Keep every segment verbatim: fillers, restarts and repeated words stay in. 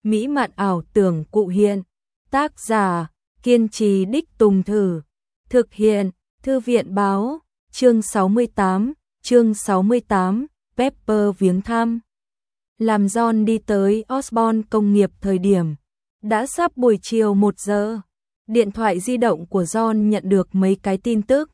mỹ mạn ảo tưởng cụ hiện. Tác giả, kiên trì đích tùng thử. Thực hiện, Thư viện báo, chương sáu mươi tám, chương sáu mươi tám, Pepper viếng thăm. Làm John đi tới Osborn công nghiệp thời điểm, đã sắp buổi chiều một giờ. Điện thoại di động của John nhận được mấy cái tin tức.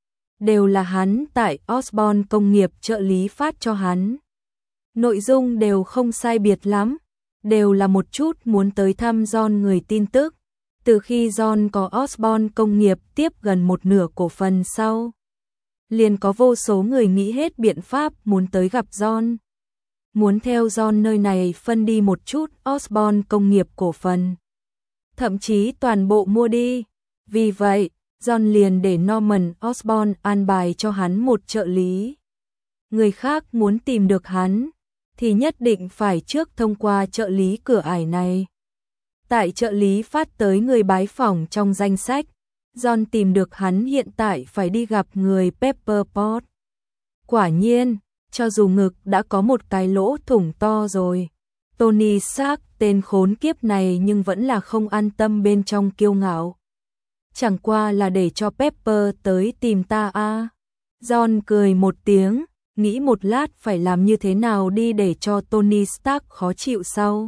Đều là hắn tại Osborn công nghiệp trợ lý phát cho hắn. Nội dung đều không sai biệt lắm, đều là một chút muốn tới thăm John người tin tức. Từ khi John có Osborn công nghiệp tiếp gần một nửa cổ phần sau, liền có vô số người nghĩ hết biện pháp muốn tới gặp John. Muốn theo John nơi này phân đi một chút Osborn công nghiệp cổ phần. Thậm chí toàn bộ mua đi. Vì vậy, John liền để Norman Osborn an bài cho hắn một trợ lý. Người khác muốn tìm được hắn, thì nhất định phải trước thông qua trợ lý cửa ải này. Tại trợ lý phát tới người bái phỏng trong danh sách, John tìm được hắn hiện tại phải đi gặp người Pepper Pot. Quả nhiên, cho dù ngực đã có một cái lỗ thủng to rồi, Tony Stark tên khốn kiếp này nhưng vẫn là không an tâm bên trong kiêu ngạo. Chẳng qua là để cho Pepper tới tìm ta à. John cười một tiếng, nghĩ một lát phải làm như thế nào đi để cho Tony Stark khó chịu sau.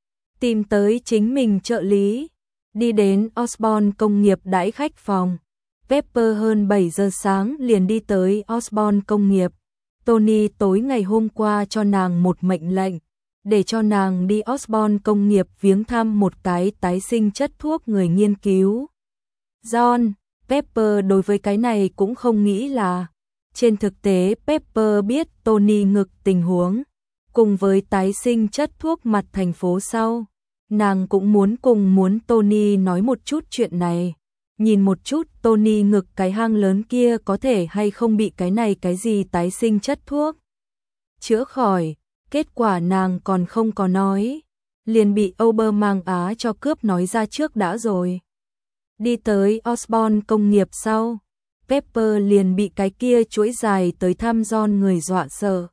Tìm tới chính mình trợ lý, đi đến Osborn công nghiệp đãi khách phòng. Pepper hơn bảy giờ sáng liền đi tới Osborn công nghiệp. Tony tối ngày hôm qua cho nàng một mệnh lệnh, để cho nàng đi Osborn công nghiệp viếng thăm một cái tái sinh chất thuốc người nghiên cứu. John, Pepper đối với cái này cũng không nghĩ là. Trên thực tế Pepper biết Tony ngực tình huống, cùng với tái sinh chất thuốc mặt thành phố sau. Nàng cũng muốn cùng muốn Tony nói một chút chuyện này. Nhìn một chút Tony ngực cái hang lớn kia có thể hay không bị cái này cái gì tái sinh chất thuốc chữa khỏi. Kết quả nàng còn không có nói, liền bị Obermang Á cho cướp nói ra trước đã rồi. Đi tới Osborn công nghiệp sau, Pepper liền bị cái kia chuỗi dài tới thăm John người dọa sợ.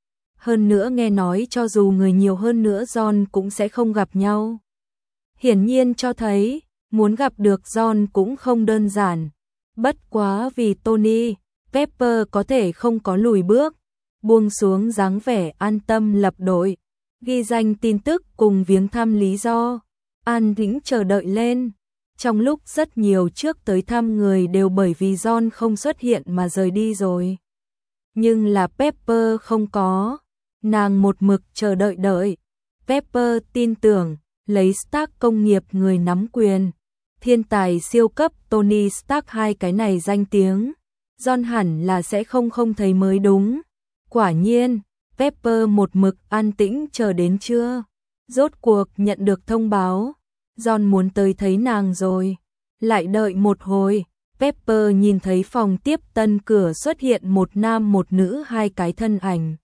Hơn nữa nghe nói cho dù người nhiều hơn nữa John cũng sẽ không gặp nhau. Hiển nhiên cho thấy, muốn gặp được John cũng không đơn giản. Bất quá vì Tony, Pepper có thể không có lùi bước, buông xuống dáng vẻ an tâm lập đội, ghi danh tin tức cùng viếng thăm lý do, an tĩnh chờ đợi lên. Trong lúc rất nhiều trước tới thăm người đều bởi vì John không xuất hiện mà rời đi rồi. Nhưng là Pepper không có, nàng một mực chờ đợi đợi. Pepper tin tưởng, lấy Stark công nghiệp người nắm quyền, thiên tài siêu cấp Tony Stark hai cái này danh tiếng, John hẳn là sẽ không không thấy mới đúng. Quả nhiên, Pepper một mực an tĩnh chờ đến trưa, rốt cuộc nhận được thông báo, John muốn tới thấy nàng rồi. Lại đợi một hồi, Pepper nhìn thấy phòng tiếp tân cửa xuất hiện một nam một nữ hai cái thân ảnh.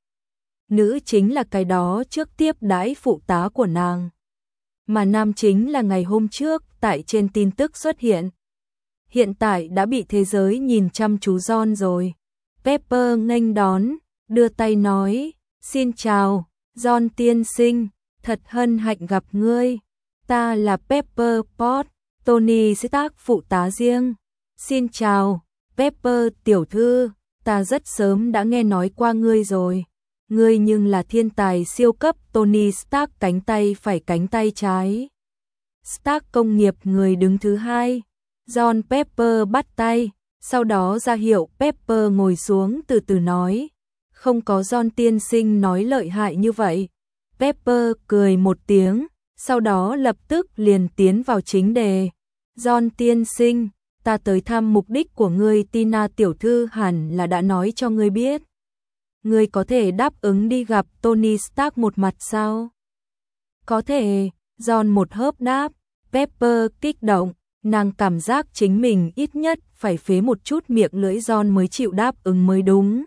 Nữ chính là cái đó trước tiếp đãi phụ tá của nàng, mà nam chính là ngày hôm trước tại trên tin tức xuất hiện. Hiện tại đã bị thế giới nhìn chăm chú John rồi. Pepper nghênh đón, đưa tay nói, xin chào, John tiên sinh, thật hân hạnh gặp ngươi. Ta là Pepper Pot, Tony Stark phụ tá riêng. Xin chào, Pepper tiểu thư, ta rất sớm đã nghe nói qua ngươi rồi. Ngươi nhưng là thiên tài siêu cấp Tony Stark cánh tay phải cánh tay trái. Stark công nghiệp người đứng thứ hai. John Pepper bắt tay, sau đó ra hiệu Pepper ngồi xuống từ từ nói. Không có John tiên sinh nói lợi hại như vậy. Pepper cười một tiếng, sau đó lập tức liền tiến vào chính đề. John tiên sinh, ta tới thăm mục đích của ngươi Tina tiểu thư hẳn là đã nói cho ngươi biết. Ngươi có thể đáp ứng đi gặp Tony Stark một mặt sao? Có thể, John một hớp đáp. Pepper kích động, nàng cảm giác chính mình ít nhất phải phế một chút miệng lưỡi John mới chịu đáp ứng mới đúng.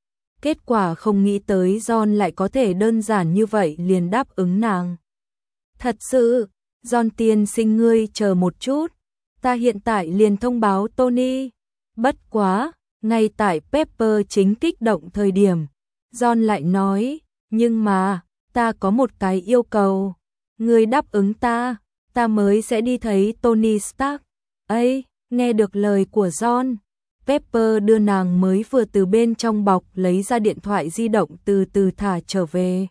Kết quả không nghĩ tới John lại có thể đơn giản như vậy liền đáp ứng nàng. Thật sự, John tiên sinh ngươi chờ một chút, ta hiện tại liền thông báo Tony. Bất quá, ngay tại Pepper chính kích động thời điểm, John lại nói, nhưng mà, ta có một cái yêu cầu. Ngươi đáp ứng ta, ta mới sẽ đi thấy Tony Stark. Ấy, nghe được lời của John, Pepper đưa nàng mới vừa từ bên trong bọc lấy ra điện thoại di động từ từ thả trở về.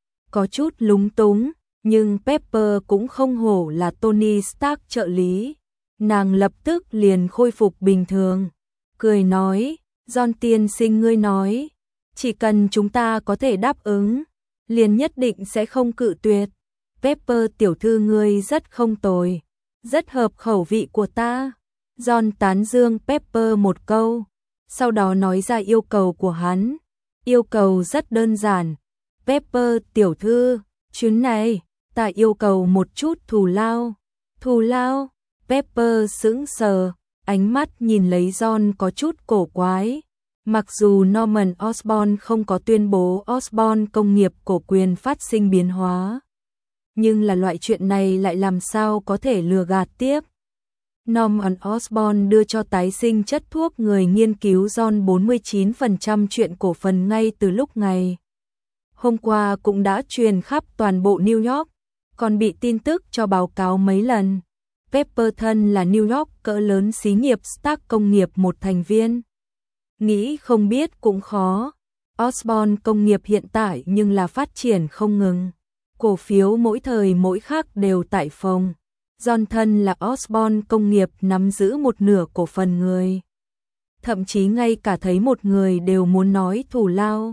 Có chút lúng túng, nhưng Pepper cũng không hổ là Tony Stark trợ lý. Nàng lập tức liền khôi phục bình thường, cười nói, John tiên sinh ngươi nói, chỉ cần chúng ta có thể đáp ứng, liền nhất định sẽ không cự tuyệt. Pepper tiểu thư ngươi rất không tồi, rất hợp khẩu vị của ta. John tán dương Pepper một câu, sau đó nói ra yêu cầu của hắn. Yêu cầu rất đơn giản. Pepper tiểu thư, chuyến này, ta yêu cầu một chút thù lao. Thù lao? Pepper sững sờ, ánh mắt nhìn lấy John có chút cổ quái. Mặc dù Norman Osborn không có tuyên bố Osborn công nghiệp cổ quyền phát sinh biến hóa, nhưng là loại chuyện này lại làm sao có thể lừa gạt tiếp. Norman Osborn đưa cho tái sinh chất thuốc người nghiên cứu John bốn mươi chín phần trăm chuyện cổ phần ngay từ lúc ngày hôm qua cũng đã truyền khắp toàn bộ New York, còn bị tin tức cho báo cáo mấy lần. Pepper thân là New York cỡ lớn xí nghiệp Stark công nghiệp một thành viên. Nghĩ không biết cũng khó. Osborn công nghiệp hiện tại nhưng là phát triển không ngừng. Cổ phiếu mỗi thời mỗi khắc đều tại phòng. John thân là Osborn công nghiệp nắm giữ một nửa cổ phần người. Thậm chí ngay cả thấy một người đều muốn nói thù lao.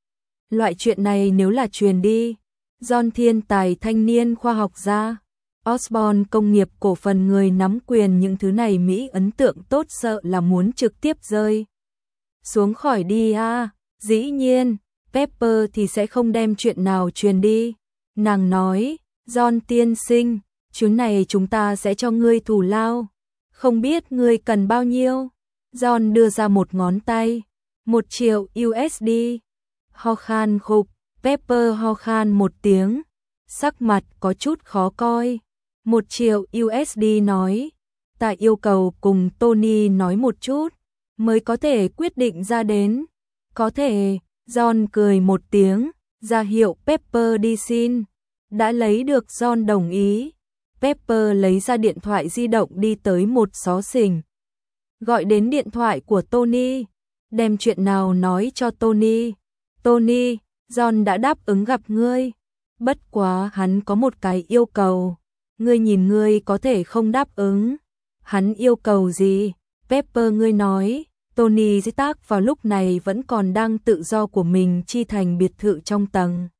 Loại chuyện này nếu là truyền đi, John thiên tài thanh niên khoa học gia, Osborn công nghiệp cổ phần người nắm quyền những thứ này Mỹ ấn tượng tốt sợ là muốn trực tiếp rơi xuống khỏi đi à. Dĩ nhiên, Pepper thì sẽ không đem chuyện nào truyền đi. Nàng nói, John tiên sinh, chuyến này chúng ta sẽ cho ngươi thù lao. Không biết ngươi cần bao nhiêu? John đưa ra một ngón tay. Một triệu u ét đê. Ho khan khục, Pepper ho khan một tiếng. Sắc mặt có chút khó coi. Một triệu u ét đê nói. Ta yêu cầu cùng Tony nói một chút, mới có thể quyết định ra đến. Có thể, John cười một tiếng, ra hiệu Pepper đi xin. Đã lấy được John đồng ý. Pepper lấy ra điện thoại di động đi tới một xó xỉnh. Gọi đến điện thoại của Tony, đem chuyện nào nói cho Tony. Tony, John đã đáp ứng gặp ngươi. Bất quá hắn có một cái yêu cầu. Ngươi nhìn ngươi có thể không đáp ứng. Hắn yêu cầu gì? Pepper ngươi nói. Tony Stark vào lúc này vẫn còn đang tự do của mình chi thành biệt thự trong tầng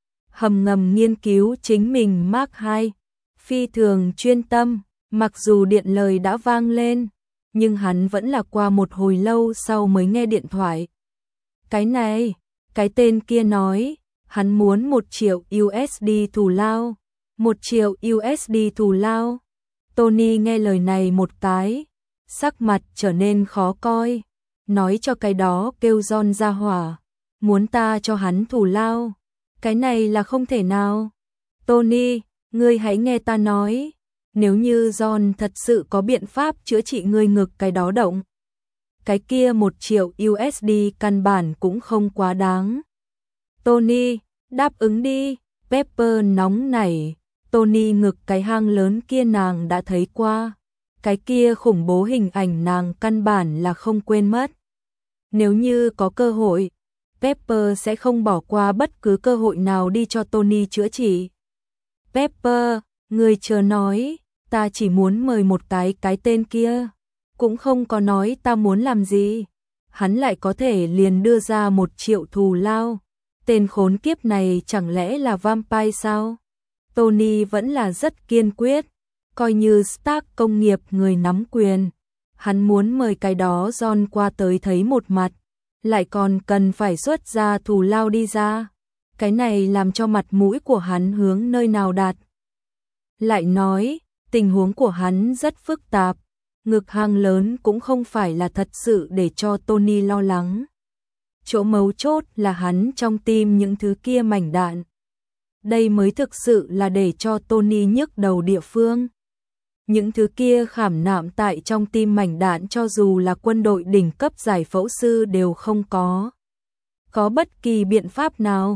hầm ngầm nghiên cứu chính mình Mark hai. Phi thường chuyên tâm, mặc dù điện lời đã vang lên, nhưng hắn vẫn là qua một hồi lâu sau mới nghe điện thoại. Cái này, cái tên kia nói, hắn muốn một triệu u ét đê thù lao. Một triệu u ét đê thù lao. Tony nghe lời này một cái, sắc mặt trở nên khó coi. Nói cho cái đó kêu John ra hỏa, muốn ta cho hắn thù lao. Cái này là không thể nào. Tony, ngươi hãy nghe ta nói. Nếu như John thật sự có biện pháp chữa trị ngươi ngực cái đó động, cái kia một triệu u ét đê căn bản cũng không quá đáng. Tony, đáp ứng đi. Pepper nóng nảy. Tony ngực cái hang lớn kia nàng đã thấy qua. Cái kia khủng bố hình ảnh nàng căn bản là không quên mất. Nếu như có cơ hội, Pepper sẽ không bỏ qua bất cứ cơ hội nào đi cho Tony chữa trị. Pepper, người chờ nói, ta chỉ muốn mời một cái cái tên kia, cũng không có nói ta muốn làm gì. Hắn lại có thể liền đưa ra một triệu thù lao. Tên khốn kiếp này chẳng lẽ là vampire sao? Tony vẫn là rất kiên quyết, coi như Stark công nghiệp người nắm quyền. Hắn muốn mời cái đó John qua tới thấy một mặt, lại còn cần phải xuất ra thù lao đi ra. Cái này làm cho mặt mũi của hắn hướng nơi nào đạt. Lại nói, tình huống của hắn rất phức tạp, ngực hang lớn cũng không phải là thật sự để cho Tony lo lắng. Chỗ mấu chốt là hắn trong tim những thứ kia mảnh đạn. Đây mới thực sự là để cho Tony nhức đầu địa phương. Những thứ kia khảm nạm tại trong tim mảnh đạn cho dù là quân đội đỉnh cấp giải phẫu sư đều không có. Có bất kỳ biện pháp nào.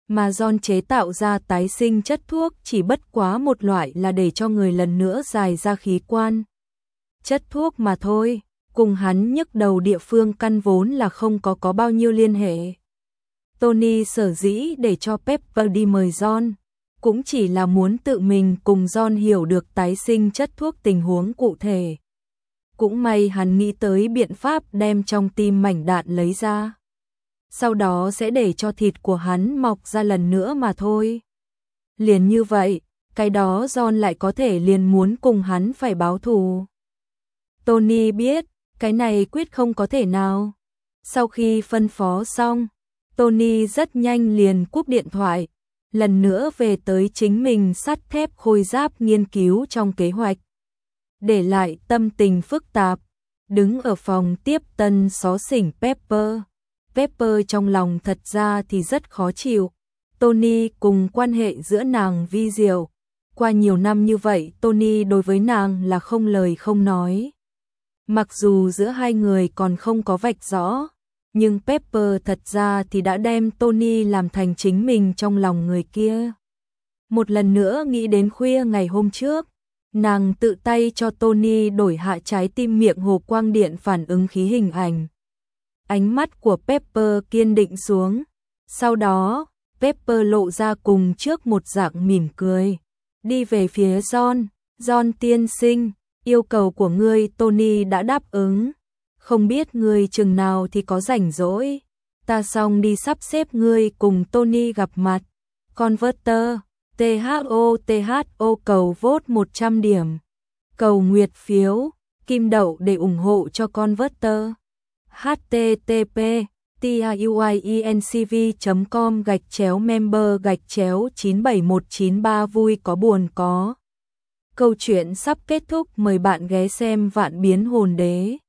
Mà John chế tạo ra tái sinh chất thuốc chỉ bất quá một loại là để cho người lần nữa dài ra khí quan. Chất thuốc mà thôi, cùng hắn nhức đầu địa phương căn vốn là không có có bao nhiêu liên hệ. Tony sở dĩ để cho Pepper đi mời John, cũng chỉ là muốn tự mình cùng John hiểu được tái sinh chất thuốc tình huống cụ thể. Cũng may hắn nghĩ tới biện pháp đem trong tim mảnh đạn lấy ra. Sau đó sẽ để cho thịt của hắn mọc ra lần nữa mà thôi. Liền như vậy, cái đó John lại có thể liền muốn cùng hắn phải báo thù. Tony biết, cái này quyết không có thể nào. Sau khi phân phó xong, Tony rất nhanh liền cúp điện thoại, lần nữa về tới chính mình sắt thép khôi giáp nghiên cứu trong kế hoạch. Để lại tâm tình phức tạp, đứng ở phòng tiếp tân xó xỉnh Pepper. Pepper trong lòng thật ra thì rất khó chịu. Tony cùng quan hệ giữa nàng vi diệu. Qua nhiều năm như vậy Tony đối với nàng là không lời không nói. Mặc dù giữa hai người còn không có vạch rõ, nhưng Pepper thật ra thì đã đem Tony làm thành chính mình trong lòng người kia. Một lần nữa nghĩ đến khuya ngày hôm trước, nàng tự tay cho Tony đổi hạ trái tim miệng hộp quang điện phản ứng khí hình ảnh. Ánh mắt của Pepper kiên định xuống. Sau đó, Pepper lộ ra cùng trước một dạng mỉm cười. Đi về phía John. John tiên sinh, yêu cầu của ngươi Tony đã đáp ứng. Không biết ngươi chừng nào thì có rảnh rỗi. Ta xong đi sắp xếp ngươi cùng Tony gặp mặt. Converter, tê hát o tê hát o cầu vote một trăm điểm. Cầu nguyệt phiếu, kim đậu để ủng hộ cho Converter. http tiuiencv chấm com gạch chéo member gạch chéo chín bảy một chín ba vui có buồn có. Câu chuyện sắp kết thúc, mời bạn ghé xem Vạn Biến Hồn Đế.